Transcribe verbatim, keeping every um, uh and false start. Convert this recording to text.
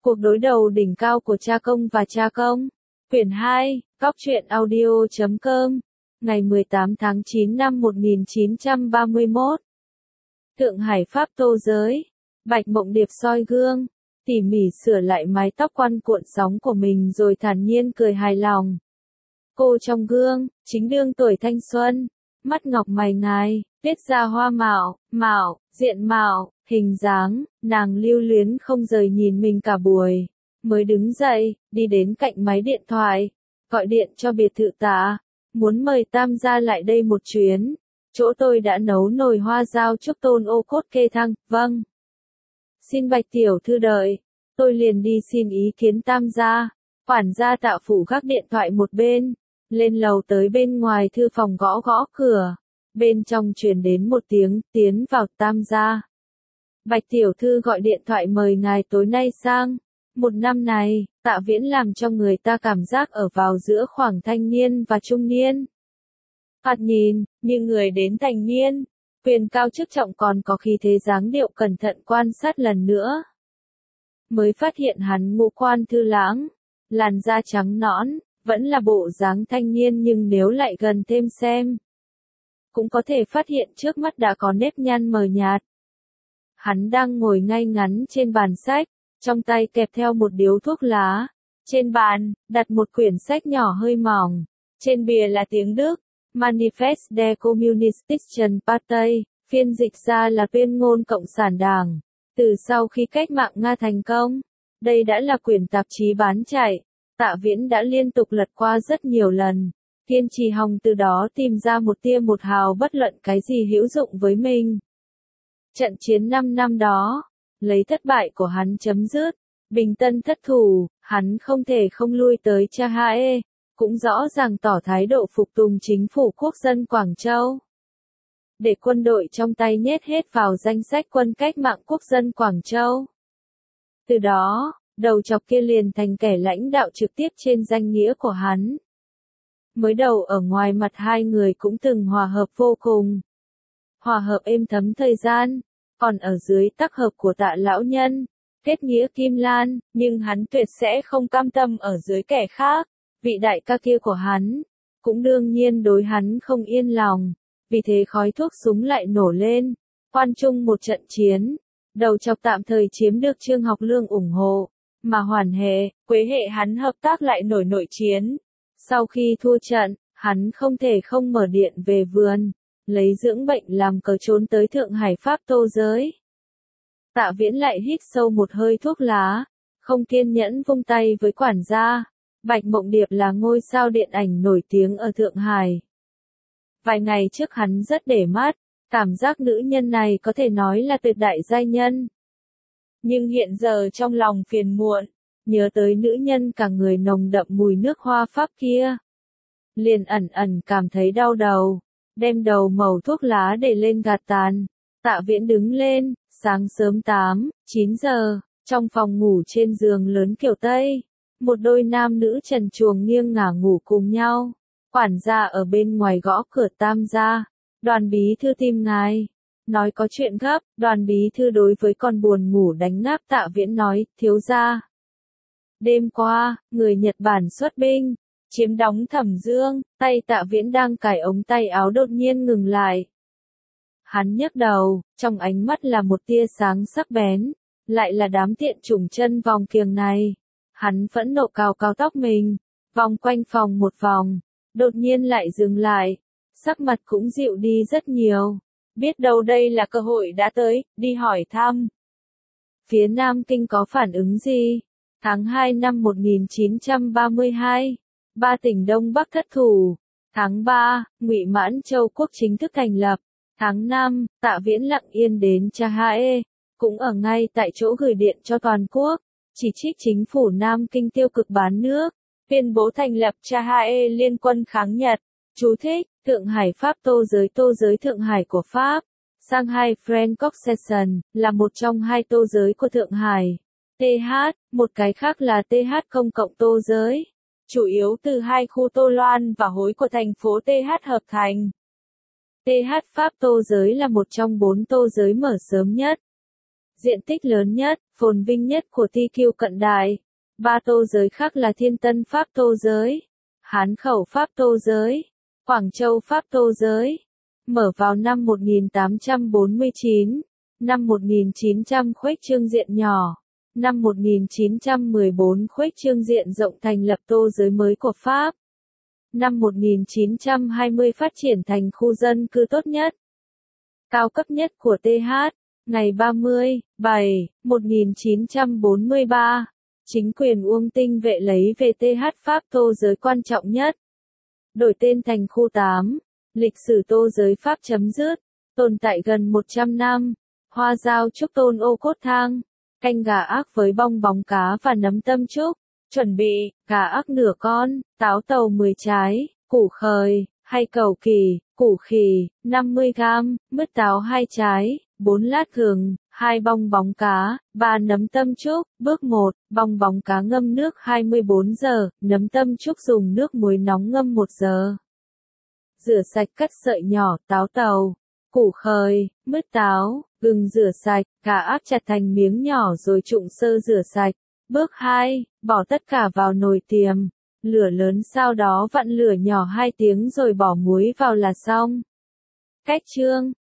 Cuộc đối đầu đỉnh cao của cha công và cha công. Quyển hai, Góc truyện audio chấm com. Ngày mười tám tháng chín năm một nghìn chín trăm ba mươi mốt. Thượng Hải Pháp Tô Giới. Bạch Mộng Điệp soi gương, tỉ mỉ sửa lại mái tóc quăn cuộn sóng của mình rồi thản nhiên cười hài lòng. Cô trong gương, chính đương tuổi thanh xuân, mắt ngọc mày ngài, tiết ra hoa mạo, mạo, diện mạo, hình dáng, nàng lưu luyến không rời nhìn mình cả buổi, mới đứng dậy, đi đến cạnh máy điện thoại, gọi điện cho biệt thự Tạ, muốn mời Tam gia lại đây một chuyến, chỗ tôi đã nấu nồi hoa dao chúc tôn ô cốt kê thăng, vâng. Xin Bạch tiểu thư đợi, tôi liền đi xin ý kiến Tam gia. Quản gia Tạ phủ gác điện thoại một bên, lên lầu tới bên ngoài thư phòng gõ gõ cửa, bên trong truyền đến một tiếng, tiến vào Tam gia. Bạch tiểu thư gọi điện thoại mời ngài tối nay sang. Một năm này, Tạ Viễn làm cho người ta cảm giác ở vào giữa khoảng thanh niên và trung niên. Thoạt nhìn, như người đến thành niên, quyền cao chức trọng còn có khí thế dáng điệu cẩn thận quan sát lần nữa. Mới phát hiện hắn ngũ quan thư lãng, làn da trắng nõn, vẫn là bộ dáng thanh niên nhưng nếu lại gần thêm xem, cũng có thể phát hiện trước mắt đã có nếp nhăn mờ nhạt. Hắn đang ngồi ngay ngắn trên bàn sách, trong tay kẹp theo một điếu thuốc lá. Trên bàn, đặt một quyển sách nhỏ hơi mỏng. Trên bìa là tiếng Đức, Manifest der Kommunistischen Partei, phiên dịch ra là tuyên ngôn Cộng sản Đảng. Từ sau khi cách mạng Nga thành công, đây đã là quyển tạp chí bán chạy. Tạ Viễn đã liên tục lật qua rất nhiều lần, kiên trì hòng từ đó tìm ra một tia một hào bất luận cái gì hữu dụng với mình. Trận chiến năm năm đó, lấy thất bại của hắn chấm dứt, Bình Tân thất thủ, hắn không thể không lui tới Cha Hae, cũng rõ ràng tỏ thái độ phục tùng chính phủ quốc dân Quảng Châu. Để quân đội trong tay nhét hết vào danh sách quân cách mạng quốc dân Quảng Châu. Từ đó, đầu chọc kia liền thành kẻ lãnh đạo trực tiếp trên danh nghĩa của hắn. Mới đầu ở ngoài mặt hai người cũng từng hòa hợp vô cùng. Hòa hợp êm thấm thời gian, còn ở dưới tác hợp của Tạ lão nhân, kết nghĩa Kim Lan, nhưng hắn tuyệt sẽ không cam tâm ở dưới kẻ khác, vị đại ca kia của hắn, cũng đương nhiên đối hắn không yên lòng, vì thế khói thuốc súng lại nổ lên, quan chung một trận chiến, đầu chọc tạm thời chiếm được Trương Học Lương ủng hộ, mà Hoàn Hệ, Quế Hệ hắn hợp tác lại nổi nội chiến. Sau khi thua trận, hắn không thể không mở điện về vườn, lấy dưỡng bệnh làm cớ trốn tới Thượng Hải Pháp Tô Giới. Tạ Viễn lại hít sâu một hơi thuốc lá, không kiên nhẫn vung tay với quản gia. Bạch Mộng Điệp là ngôi sao điện ảnh nổi tiếng ở Thượng Hải. Vài ngày trước hắn rất để mắt, cảm giác nữ nhân này có thể nói là tuyệt đại giai nhân. Nhưng hiện giờ trong lòng phiền muộn, nhớ tới nữ nhân cả người nồng đậm mùi nước hoa Pháp kia. Liền ẩn ẩn cảm thấy đau đầu, đem đầu mẩu thuốc lá để lên gạt tàn. Tạ Viễn đứng lên, sáng sớm tám, chín giờ, trong phòng ngủ trên giường lớn kiểu Tây. Một đôi nam nữ trần truồng nghiêng ngả ngủ cùng nhau. Quản gia ở bên ngoài gõ cửa Tam gia. Đoàn bí thư tìm ngài. Nói có chuyện gấp, đoàn bí thư đối với con buồn ngủ đánh ngáp Tạ Viễn nói, thiếu gia. Đêm qua, người Nhật Bản xuất binh, chiếm đóng Thẩm Dương, tay Tạ Viễn đang cài ống tay áo đột nhiên ngừng lại. Hắn nhấc đầu, trong ánh mắt là một tia sáng sắc bén, lại là đám tiện chủng chân vòng kiềng này. Hắn phẫn nộ cào cào tóc mình, vòng quanh phòng một vòng, đột nhiên lại dừng lại, sắc mặt cũng dịu đi rất nhiều. Biết đâu đây là cơ hội đã tới, đi hỏi thăm. Phía Nam Kinh có phản ứng gì? Tháng hai năm một nghìn chín trăm ba mươi hai, ba tỉnh Đông Bắc thất thủ. Tháng ba, Ngụy Mãn Châu quốc chính thức thành lập. Tháng năm, Tạ Viễn lặng yên đến Cha Hae, cũng ở ngay tại chỗ gửi điện cho toàn quốc, chỉ trích chính phủ Nam Kinh tiêu cực bán nước, tuyên bố thành lập Cha Hae liên quân kháng Nhật. Chú thích, Thượng Hải Pháp Tô Giới Tô Giới Thượng Hải của Pháp, Shanghai French Concession, là một trong hai tô giới của Thượng Hải. tê hát, một cái khác là tê hát công cộng tô giới, chủ yếu từ hai khu Tô Loan và Hối của thành phố tê hát hợp thành. tê hát Pháp Tô Giới là một trong bốn tô giới mở sớm nhất. diện tích lớn nhất, phồn vinh nhất của Ti Kiêu cận đại. Ba tô giới khác là Thiên Tân Pháp tô giới, Hán Khẩu Pháp tô giới, Quảng Châu Pháp tô giới. Mở vào năm một nghìn tám trăm bốn mươi chín, năm một nghìn chín trăm khuếch trương diện nhỏ, năm một nghìn chín trăm mười bốn khuếch trương diện rộng thành lập tô giới mới của Pháp. Năm một nghìn chín trăm hai mươi phát triển thành khu dân cư tốt nhất, cao cấp nhất của tê hát. Ngày ba mươi, bảy, một nghìn chín trăm bốn mươi ba, chính quyền Uông Tinh Vệ lấy về tê hát Pháp tô giới quan trọng nhất. Đổi tên thành khu tám, lịch sử tô giới Pháp chấm dứt, tồn tại gần một trăm năm. Hoa dao trúc tôn ô cốt thang, canh gà ác với bong bóng cá và nấm tâm trúc. Chuẩn bị, gà ác nửa con, táo tàu mười trái, củ khời, hay cầu kỳ, củ khì, năm mươi gam, mứt táo hai trái, bốn lát gừng, hai bong bóng cá, ba nấm tâm trúc. Bước một, bong bóng cá ngâm nước hai mươi bốn giờ, nấm tâm trúc dùng nước muối nóng ngâm một giờ. Rửa sạch cắt sợi nhỏ, táo tàu, củ khời, mứt táo, gừng rửa sạch, gà ác chặt thành miếng nhỏ rồi trụng sơ rửa sạch. Bước hai, bỏ tất cả vào nồi tiềm, lửa lớn sau đó vặn lửa nhỏ hai tiếng rồi bỏ muối vào là xong. Cách chương,